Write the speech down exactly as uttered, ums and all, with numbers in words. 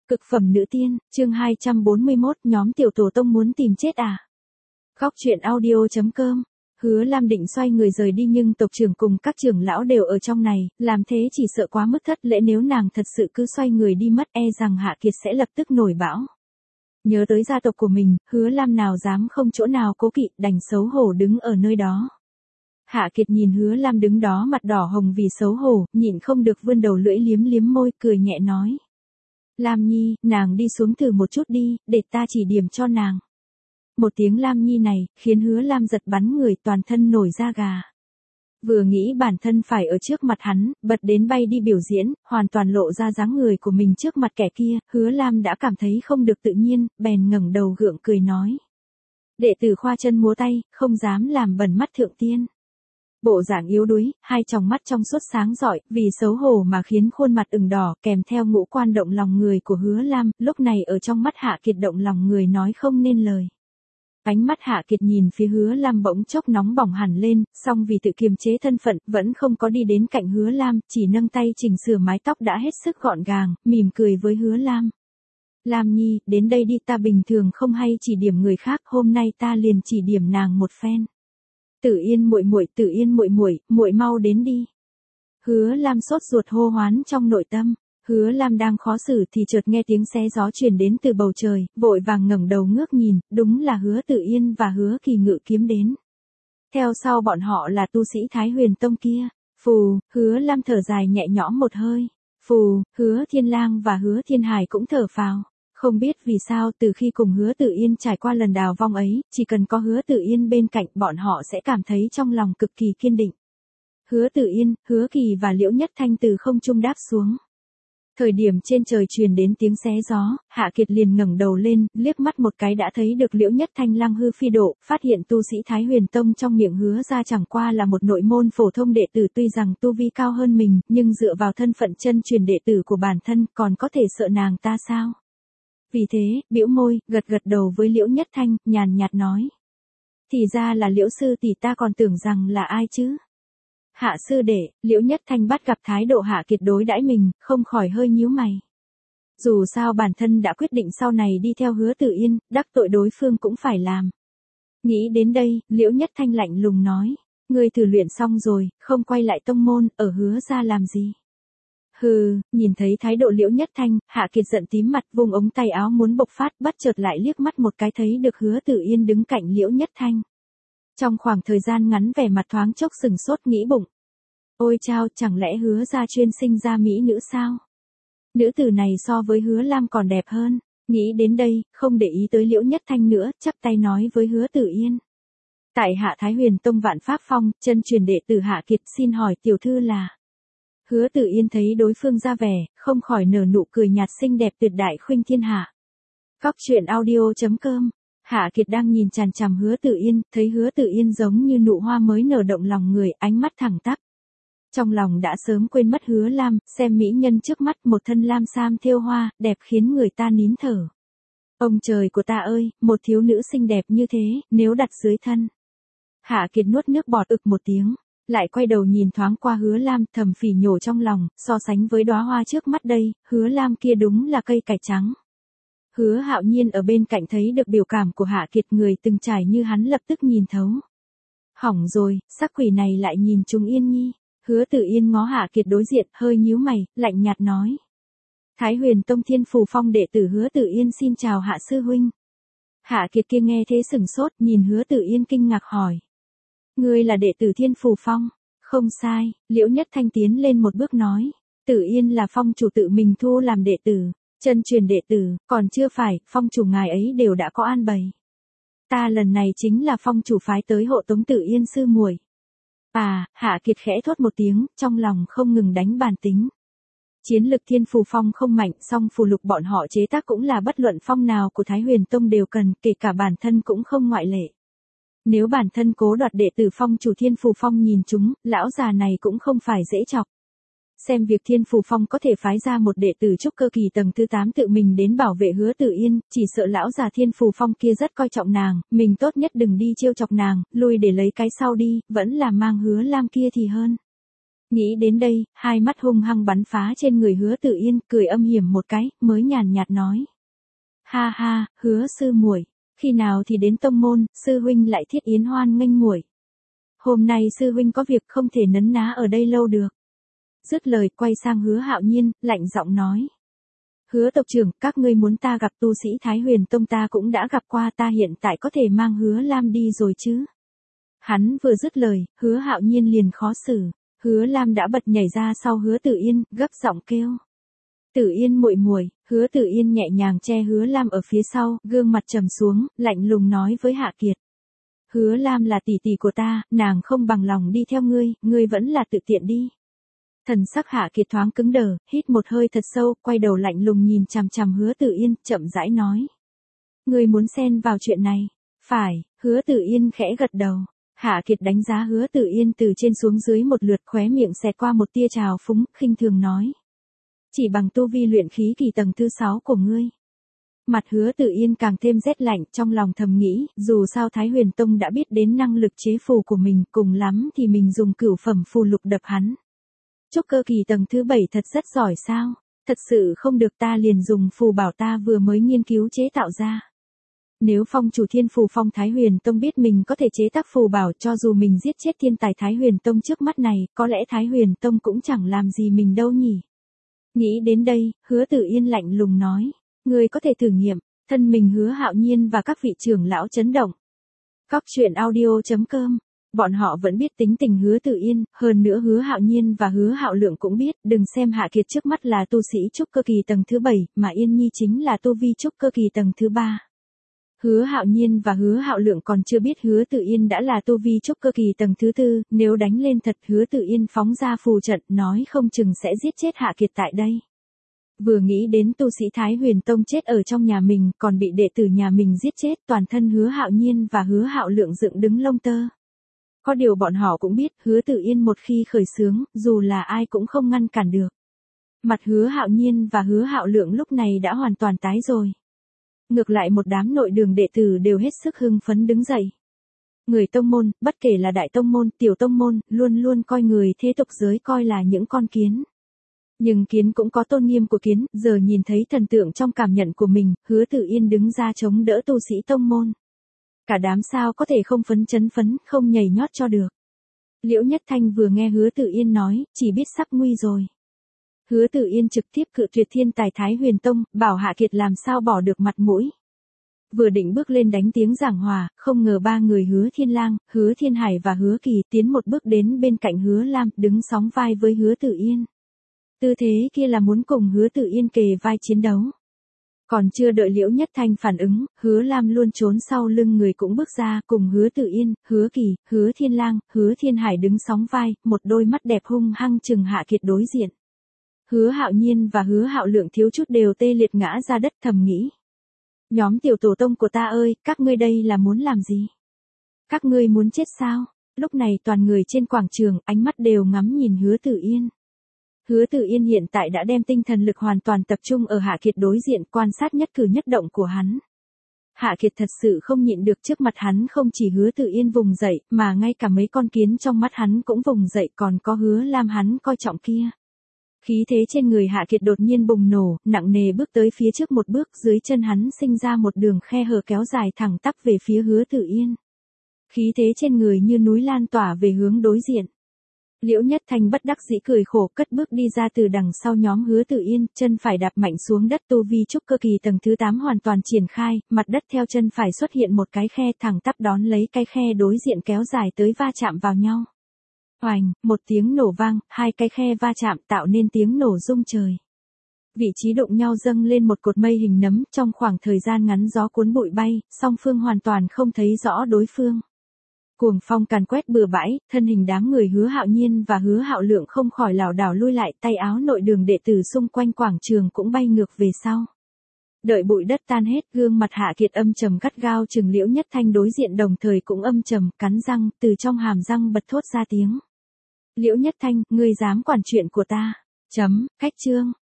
Cực phẩm nữ tiên, chương hai trăm bốn mươi mốt, nhóm tiểu tổ tông muốn tìm chết à? Góc truyện audio chấm com. Hứa Lam định xoay người rời đi nhưng tộc trưởng cùng các trưởng lão đều ở trong này, làm thế chỉ sợ quá mất thất lễ, nếu nàng thật sự cứ xoay người đi mất e rằng Hạ Kiệt sẽ lập tức nổi bão. Nhớ tới gia tộc của mình, Hứa Lam nào dám không chỗ nào cố kỵ, đành xấu hổ đứng ở nơi đó. Hạ Kiệt nhìn Hứa Lam đứng đó mặt đỏ hồng vì xấu hổ, nhịn không được vươn đầu lưỡi liếm liếm môi, cười nhẹ nói. Lam Nhi, nàng đi xuống thử một chút đi, để ta chỉ điểm cho nàng. Một tiếng Lam Nhi này, khiến Hứa Lam giật bắn người, toàn thân nổi da gà. Vừa nghĩ bản thân phải ở trước mặt hắn, bật đến bay đi biểu diễn, hoàn toàn lộ ra dáng người của mình trước mặt kẻ kia, Hứa Lam đã cảm thấy không được tự nhiên, bèn ngẩng đầu gượng cười nói. Đệ tử khoa chân múa tay, không dám làm bẩn mắt thượng tiên. Bộ dạng yếu đuối, hai tròng mắt trong suốt sáng rọi, vì xấu hổ mà khiến khuôn mặt ửng đỏ, kèm theo ngũ quan động lòng người của Hứa Lam, lúc này ở trong mắt Hạ Kiệt động lòng người nói không nên lời. Ánh mắt Hạ Kiệt nhìn phía Hứa Lam bỗng chốc nóng bỏng hẳn lên, song vì tự kiềm chế thân phận, vẫn không có đi đến cạnh Hứa Lam, chỉ nâng tay chỉnh sửa mái tóc đã hết sức gọn gàng, mỉm cười với Hứa Lam. Lam Nhi, đến đây đi, ta bình thường không hay chỉ điểm người khác, hôm nay ta liền chỉ điểm nàng một phen. Tử Yên muội muội, Tử Yên muội muội, muội mau đến đi. Hứa Lam sốt ruột hô hoán trong nội tâm. Hứa Lam đang khó xử thì chợt nghe tiếng xé gió truyền đến từ bầu trời, vội vàng ngẩng đầu ngước nhìn, đúng là Hứa Tử Yên và Hứa Kỳ ngự kiếm đến. Theo sau bọn họ là tu sĩ Thái Huyền Tông kia. Phù, Hứa Lam thở dài nhẹ nhõm một hơi. Phù, Hứa Thiên Lang và Hứa Thiên Hải cũng thở phào. Không biết vì sao từ khi cùng Hứa Tử Yên trải qua lần đào vong ấy, chỉ cần có Hứa Tử Yên bên cạnh bọn họ sẽ cảm thấy trong lòng cực kỳ kiên định. Hứa Tử Yên, Hứa Kỳ và Liễu Nhất Thanh từ không trung đáp xuống. Thời điểm trên trời truyền đến tiếng xé gió, Hạ Kiệt liền ngẩng đầu lên, liếc mắt một cái đã thấy được Liễu Nhất Thanh lăng hư phi độ, phát hiện tu sĩ Thái Huyền Tông trong miệng Hứa ra chẳng qua là một nội môn phổ thông đệ tử, tuy rằng tu vi cao hơn mình, nhưng dựa vào thân phận chân truyền đệ tử của bản thân, còn có thể sợ nàng ta sao? Vì thế, bĩu môi, gật gật đầu với Liễu Nhất Thanh, nhàn nhạt nói. Thì ra là Liễu sư tỷ, ta còn tưởng rằng là ai chứ? Hạ sư đệ, Liễu Nhất Thanh bắt gặp thái độ Hạ Kiệt đối đãi mình, không khỏi hơi nhíu mày. Dù sao bản thân đã quyết định sau này đi theo Hứa Tử Yên, đắc tội đối phương cũng phải làm. Nghĩ đến đây, Liễu Nhất Thanh lạnh lùng nói. Ngươi thử luyện xong rồi, không quay lại tông môn, ở Hứa ra làm gì? Hừ, nhìn thấy thái độ Liễu Nhất Thanh, Hạ Kiệt giận tím mặt, vung ống tay áo muốn bộc phát, bất chợt lại liếc mắt một cái thấy được Hứa Tử Yên đứng cạnh Liễu Nhất Thanh. Trong khoảng thời gian ngắn vẻ mặt thoáng chốc sừng sốt, nghĩ bụng. Ôi chao, chẳng lẽ Hứa ra chuyên sinh ra mỹ nữ sao? Nữ tử này so với Hứa Lam còn đẹp hơn. Nghĩ đến đây, không để ý tới Liễu Nhất Thanh nữa, chắp tay nói với Hứa Tử Yên. Tại Hạ Thái Huyền Tông Vạn Pháp Phong, chân truyền đệ tử Hạ Kiệt, xin hỏi tiểu thư là... Hứa Tử Yên thấy đối phương ra vẻ, không khỏi nở nụ cười nhạt xinh đẹp tuyệt đại khuynh thiên hạ. Góc truyện audio chấm com. Hạ Kiệt đang nhìn chằm chằm Hứa Tử Yên, thấy Hứa Tử Yên giống như nụ hoa mới nở động lòng người, ánh mắt thẳng tắp. Trong lòng đã sớm quên mất Hứa Lam, xem mỹ nhân trước mắt, một thân lam sam thêu hoa, đẹp khiến người ta nín thở. Ông trời của ta ơi, một thiếu nữ xinh đẹp như thế, nếu đặt dưới thân. Hạ Kiệt nuốt nước bọt ực một tiếng. Lại quay đầu nhìn thoáng qua Hứa Lam, thầm phỉ nhổ trong lòng, so sánh với đóa hoa trước mắt đây, Hứa Lam kia đúng là cây cải trắng. Hứa Hạo Nhiên ở bên cạnh thấy được biểu cảm của Hạ Kiệt, người từng trải như hắn lập tức nhìn thấu. Hỏng rồi, sắc quỷ này lại nhìn chúng Yên Nhi. Hứa Tử Yên ngó Hạ Kiệt đối diện, hơi nhíu mày, lạnh nhạt nói. Thái Huyền Tông Thiên Phù Phong đệ tử Hứa Tử Yên xin chào Hạ sư huynh. Hạ Kiệt kia nghe thế sửng sốt, nhìn Hứa Tử Yên kinh ngạc hỏi. Ngươi là đệ tử Thiên Phù Phong? Không sai, Liễu Nhất Thanh tiến lên một bước nói. Tử Yên là phong chủ tự mình thu làm đệ tử, chân truyền đệ tử, còn chưa phải, phong chủ ngài ấy đều đã có an bày. Ta lần này chính là phong chủ phái tới hộ tống Tử Yên sư muội. À, Hạ Kiệt khẽ thốt một tiếng, trong lòng không ngừng đánh bàn tính. Chiến lực Thiên Phù Phong không mạnh, song phù lục bọn họ chế tác cũng là bất luận phong nào của Thái Huyền Tông đều cần, kể cả bản thân cũng không ngoại lệ. Nếu bản thân cố đoạt đệ tử phong chủ Thiên Phù Phong nhìn chúng, lão già này cũng không phải dễ chọc. Xem việc Thiên Phù Phong có thể phái ra một đệ tử trúc cơ kỳ tầng thứ tám tự mình đến bảo vệ Hứa Tử Yên, chỉ sợ lão già Thiên Phù Phong kia rất coi trọng nàng, mình tốt nhất đừng đi trêu chọc nàng, lui để lấy cái sau đi, vẫn là mang Hứa Lam kia thì hơn. Nghĩ đến đây, hai mắt hung hăng bắn phá trên người Hứa Tử Yên, cười âm hiểm một cái, mới nhàn nhạt nói. Ha ha, Hứa sư muội, khi nào thì đến tông môn, sư huynh lại thiết yến hoan nghênh muội. Hôm nay sư huynh có việc không thể nấn ná ở đây lâu được. Dứt lời quay sang Hứa Hạo Nhiên, lạnh giọng nói. Hứa tộc trưởng, các ngươi muốn ta gặp tu sĩ Thái Huyền Tông ta cũng đã gặp qua, ta hiện tại có thể mang Hứa Lam đi rồi chứ. Hắn vừa dứt lời, Hứa Hạo Nhiên liền khó xử. Hứa Lam đã bật nhảy ra sau Hứa Tử Yên, gấp giọng kêu. Tử Yên muội muội. Hứa Tử Yên nhẹ nhàng che Hứa Lam ở phía sau, gương mặt trầm xuống, lạnh lùng nói với Hạ Kiệt. Hứa Lam là tỷ tỷ của ta, nàng không bằng lòng đi theo ngươi, ngươi vẫn là tự tiện đi. Thần sắc Hạ Kiệt thoáng cứng đờ, hít một hơi thật sâu, quay đầu lạnh lùng nhìn chằm chằm Hứa Tử Yên, chậm rãi nói. Ngươi muốn xen vào chuyện này? Phải, Hứa Tử Yên khẽ gật đầu. Hạ Kiệt đánh giá Hứa Tử Yên từ trên xuống dưới một lượt, khóe miệng xẹt qua một tia trào phúng, khinh thường nói. Chỉ bằng tu vi luyện khí kỳ tầng thứ sáu của ngươi. Mặt Hứa Tử Yên càng thêm rét lạnh, trong lòng thầm nghĩ, dù sao Thái Huyền Tông đã biết đến năng lực chế phù của mình, cùng lắm thì mình dùng cửu phẩm phù lục đập hắn. Trúc cơ kỳ tầng thứ bảy thật rất giỏi sao? Thật sự không được, ta liền dùng phù bảo ta vừa mới nghiên cứu chế tạo ra. Nếu phong chủ Thiên Phù Phong Thái Huyền Tông biết mình có thể chế tác phù bảo, cho dù mình giết chết thiên tài Thái Huyền Tông trước mắt này, có lẽ Thái Huyền Tông cũng chẳng làm gì mình đâu nhỉ. Nghĩ đến đây, Hứa Tử Yên lạnh lùng nói. Ngươi có thể thử nghiệm. Thân mình Hứa Hạo Nhiên và các vị trưởng lão chấn động. Cóc truyện audio chấm com. Bọn họ vẫn biết tính tình Hứa Tử Yên, hơn nữa Hứa Hạo Nhiên và Hứa Hạo Lượng cũng biết, đừng xem Hạ Kiệt trước mắt là tu sĩ trúc cơ kỳ tầng thứ bảy, mà Yên Nhi chính là tu vi trúc cơ kỳ tầng thứ ba. Hứa Hạo Nhiên và Hứa Hạo Lượng còn chưa biết Hứa Tử Yên đã là tu vi trúc cơ kỳ tầng thứ tư, nếu đánh lên thật Hứa Tử Yên phóng ra phù trận, nói không chừng sẽ giết chết Hạ Kiệt tại đây. Vừa nghĩ đến tu sĩ Thái Huyền Tông chết ở trong nhà mình, còn bị đệ tử nhà mình giết chết, toàn thân Hứa Hạo Nhiên và Hứa Hạo Lượng dựng đứng lông tơ. Có điều bọn họ cũng biết, Hứa Tử Yên một khi khởi xướng, dù là ai cũng không ngăn cản được. Mặt Hứa Hạo Nhiên và Hứa Hạo Lượng lúc này đã hoàn toàn tái rồi. Ngược lại một đám nội đường đệ tử đều hết sức hưng phấn đứng dậy. Người tông môn, bất kể là đại tông môn, tiểu tông môn, luôn luôn coi người thế tục giới coi là những con kiến. Nhưng kiến cũng có tôn nghiêm của kiến, giờ nhìn thấy thần tượng trong cảm nhận của mình, Hứa Tử Yên đứng ra chống đỡ tu sĩ tông môn. Cả đám sao có thể không phấn chấn phấn, không nhảy nhót cho được. Liễu Nhất Thanh vừa nghe Hứa Tử Yên nói, chỉ biết sắp nguy rồi. Hứa Tử Yên trực tiếp cự tuyệt thiên tài Thái Huyền Tông, bảo Hạ Kiệt làm sao bỏ được mặt mũi. Vừa định bước lên đánh tiếng giảng hòa, không ngờ ba người Hứa Thiên Lang, Hứa Thiên Hải và Hứa Kỳ tiến một bước đến bên cạnh Hứa Lam, đứng sóng vai với Hứa Tử Yên. Tư thế kia là muốn cùng Hứa Tử Yên kề vai chiến đấu. Còn chưa đợi Liễu Nhất Thanh phản ứng, Hứa Lam luôn trốn sau lưng người cũng bước ra, cùng Hứa Tử Yên, Hứa Kỳ, Hứa Thiên Lang, Hứa Thiên Hải đứng sóng vai, một đôi mắt đẹp hung hăng chừng Hạ Kiệt đối diện. Hứa Hạo Nhiên và Hứa Hạo Lượng thiếu chút đều tê liệt ngã ra đất, thầm nghĩ. Nhóm tiểu tổ tông của ta ơi, các ngươi đây là muốn làm gì? Các ngươi muốn chết sao? Lúc này toàn người trên quảng trường, ánh mắt đều ngắm nhìn Hứa Tử Yên. Hứa Tử Yên hiện tại đã đem tinh thần lực hoàn toàn tập trung ở Hạ Kiệt đối diện, quan sát nhất cử nhất động của hắn. Hạ Kiệt thật sự không nhịn được, trước mặt hắn không chỉ Hứa Tử Yên vùng dậy, mà ngay cả mấy con kiến trong mắt hắn cũng vùng dậy, còn có Hứa Lam hắn coi trọng kia. Khí thế trên người Hạ Kiệt đột nhiên bùng nổ, nặng nề bước tới phía trước một bước, dưới chân hắn sinh ra một đường khe hở kéo dài thẳng tắp về phía Hứa Tử Yên. Khí thế trên người như núi lan tỏa về hướng đối diện. Liễu Nhất Thanh bất đắc dĩ cười khổ, cất bước đi ra từ đằng sau nhóm Hứa Tử Yên, chân phải đạp mạnh xuống đất, tu vi trúc cơ kỳ tầng thứ tám hoàn toàn triển khai, mặt đất theo chân phải xuất hiện một cái khe, thẳng tắp đón lấy cái khe đối diện kéo dài tới va chạm vào nhau. Oành, một tiếng nổ vang, hai cái khe va chạm tạo nên tiếng nổ rung trời. Vị trí đụng nhau dâng lên một cột mây hình nấm, trong khoảng thời gian ngắn gió cuốn bụi bay, song phương hoàn toàn không thấy rõ đối phương. Cuồng phong càn quét bừa bãi, thân hình đám người Hứa Hạo Nhiên và Hứa Hạo Lượng không khỏi lảo đảo lui lại, tay áo nội đường đệ tử xung quanh quảng trường cũng bay ngược về sau. Đợi bụi đất tan hết, gương mặt Hạ Kiệt âm trầm gắt gao chừng Liễu Nhất Thanh đối diện, đồng thời cũng âm trầm, cắn răng, từ trong hàm răng bật thốt ra tiếng. Liễu Nhất Thanh, ngươi dám quản chuyện của ta? Chấm, cách chương.